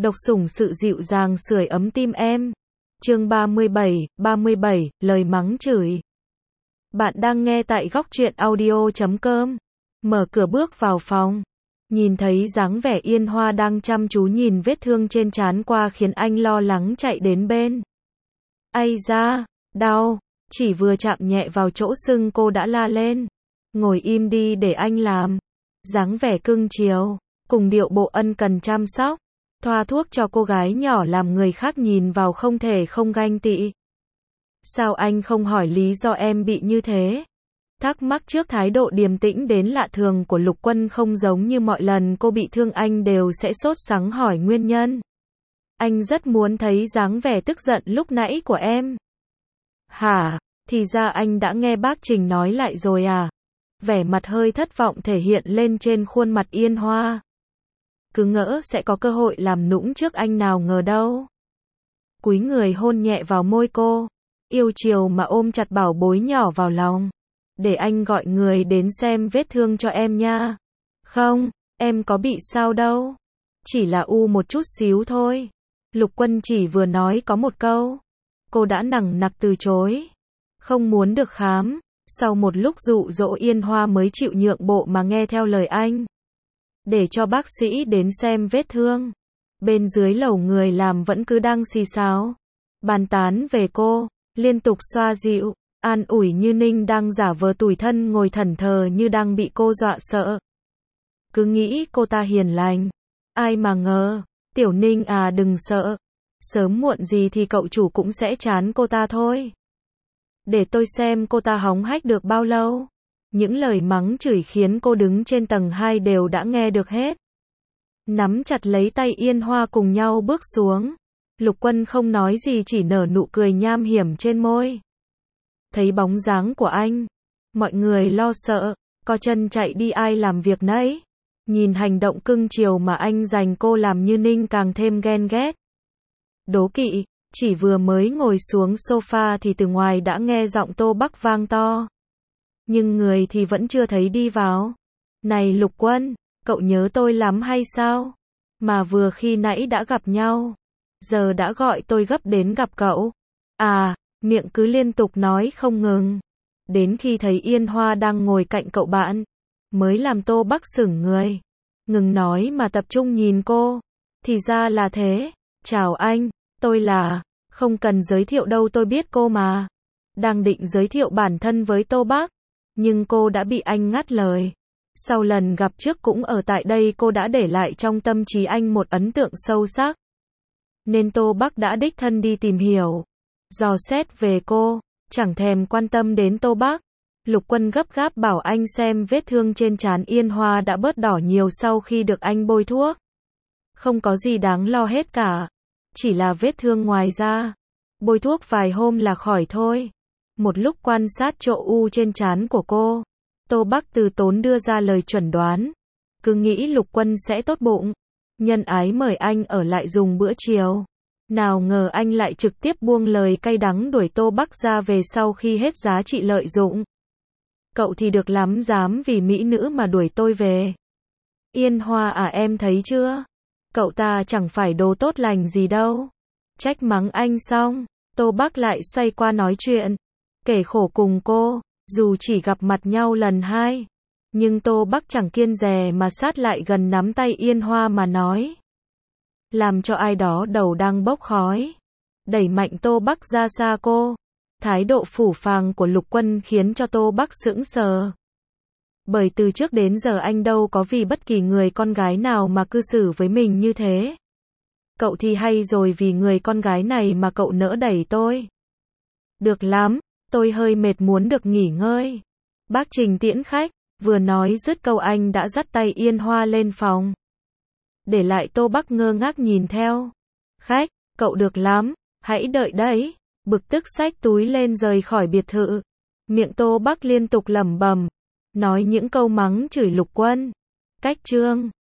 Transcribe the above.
Độc sủng sự dịu dàng sưởi ấm tim em. Chương 37, lời mắng chửi. Bạn đang nghe tại góc truyện audio.com. Mở cửa bước vào phòng, nhìn thấy dáng vẻ Yên Hoa đang chăm chú nhìn vết thương trên trán qua khiến anh lo lắng chạy đến bên. Ây da, đau, chỉ vừa chạm nhẹ vào chỗ sưng cô đã la lên. Ngồi im đi để anh làm. Dáng vẻ cưng chiều, cùng điệu bộ ân cần chăm sóc, thoa thuốc cho cô gái nhỏ làm người khác nhìn vào không thể không ganh tị. Sao anh không hỏi lý do em bị như thế? Thắc mắc trước thái độ điềm tĩnh đến lạ thường của Lục Quân không giống như mọi lần cô bị thương anh đều sẽ sốt sắng hỏi nguyên nhân. Anh rất muốn thấy dáng vẻ tức giận lúc nãy của em. Hả, thì ra anh đã nghe bác Trình nói lại rồi à? Vẻ mặt hơi thất vọng thể hiện lên trên khuôn mặt Yên Hoa. Cứ ngỡ sẽ có cơ hội làm nũng trước anh nào ngờ đâu. Cúi người hôn nhẹ vào môi cô, yêu chiều mà ôm chặt bảo bối nhỏ vào lòng. Để anh gọi người đến xem vết thương cho em nha. Không, em có bị sao đâu. Chỉ là một chút xíu thôi. Lục Quân chỉ vừa nói có một câu, cô đã nằng nặc từ chối. Không muốn được khám. Sau một lúc dụ dỗ Yên Hoa mới chịu nhượng bộ mà nghe theo lời anh. Để cho bác sĩ đến xem vết thương. Bên dưới lầu người làm vẫn cứ đang xì xáo, bàn tán về cô, liên tục xoa dịu, an ủi như Ninh đang giả vờ tủi thân ngồi thẫn thờ như đang bị cô dọa sợ. Cứ nghĩ cô ta hiền lành. Ai mà ngờ, Tiểu Ninh à đừng sợ. Sớm muộn gì thì cậu chủ cũng sẽ chán cô ta thôi. Để tôi xem cô ta hóng hách được bao lâu. Những lời mắng chửi khiến cô đứng trên tầng 2 đều đã nghe được hết. Nắm chặt lấy tay Yên Hoa cùng nhau bước xuống. Lục Quân không nói gì chỉ nở nụ cười nham hiểm trên môi. Thấy bóng dáng của anh, mọi người lo sợ, co chân chạy đi ai làm việc nấy. Nhìn hành động cưng chiều mà anh dành cô làm như Ninh càng thêm ghen ghét. Đố kỵ, chỉ vừa mới ngồi xuống sofa thì từ ngoài đã nghe giọng Tô Bắc vang to. Nhưng người thì vẫn chưa thấy đi vào. Này Lục Quân, cậu nhớ tôi lắm hay sao? Mà vừa khi nãy đã gặp nhau, giờ đã gọi tôi gấp đến gặp cậu. À, miệng cứ liên tục nói không ngừng. Đến khi thấy Yên Hoa đang ngồi cạnh cậu bạn, mới làm Tô Bắc sửng người. Ngừng nói mà tập trung nhìn cô. Thì ra là thế. Chào anh, tôi là... Không cần giới thiệu đâu tôi biết cô mà. Đang định giới thiệu bản thân với Tô Bắc, nhưng cô đã bị anh ngắt lời. Sau lần gặp trước cũng ở tại đây cô đã để lại trong tâm trí anh một ấn tượng sâu sắc. Nên Tô Bắc đã đích thân đi tìm hiểu, dò xét về cô, chẳng thèm quan tâm đến Tô Bắc. Lục Quân gấp gáp bảo anh xem vết thương trên trán Yên Hoa đã bớt đỏ nhiều sau khi được anh bôi thuốc. Không có gì đáng lo hết cả. Chỉ là vết thương ngoài da. Bôi thuốc vài hôm là khỏi thôi. Một lúc quan sát chỗ trên trán của cô, Tô Bắc từ tốn đưa ra lời chuẩn đoán. Cứ nghĩ Lục Quân sẽ tốt bụng, nhân ái mời anh ở lại dùng bữa chiều. Nào ngờ anh lại trực tiếp buông lời cay đắng đuổi Tô Bắc ra về sau khi hết giá trị lợi dụng. Cậu thì được lắm dám vì mỹ nữ mà đuổi tôi về. Yên Hoa à em thấy chưa? Cậu ta chẳng phải đồ tốt lành gì đâu. Trách mắng anh xong, Tô Bắc lại xoay qua nói chuyện, kể khổ cùng cô, dù chỉ gặp mặt nhau lần 2. Nhưng Tô Bắc chẳng kiêng dè mà sát lại gần nắm tay Yên Hoa mà nói. Làm cho ai đó đầu đang bốc khói. Đẩy mạnh Tô Bắc ra xa cô. Thái độ phũ phàng của Lục Quân khiến cho Tô Bắc sững sờ. Bởi từ trước đến giờ anh đâu có vì bất kỳ người con gái nào mà cư xử với mình như thế. Cậu thì hay rồi vì người con gái này mà cậu nỡ đẩy tôi. Được lắm, tôi hơi mệt muốn được nghỉ ngơi. Bác Trình tiễn khách, vừa nói dứt câu anh đã dắt tay Yên Hoa lên phòng. Để lại Tô Bắc ngơ ngác nhìn theo. Khách, cậu được lắm, hãy đợi đấy. Bực tức xách túi lên rời khỏi biệt thự. Miệng Tô Bắc liên tục lẩm bẩm, nói những câu mắng chửi Lục Quân. Cách chương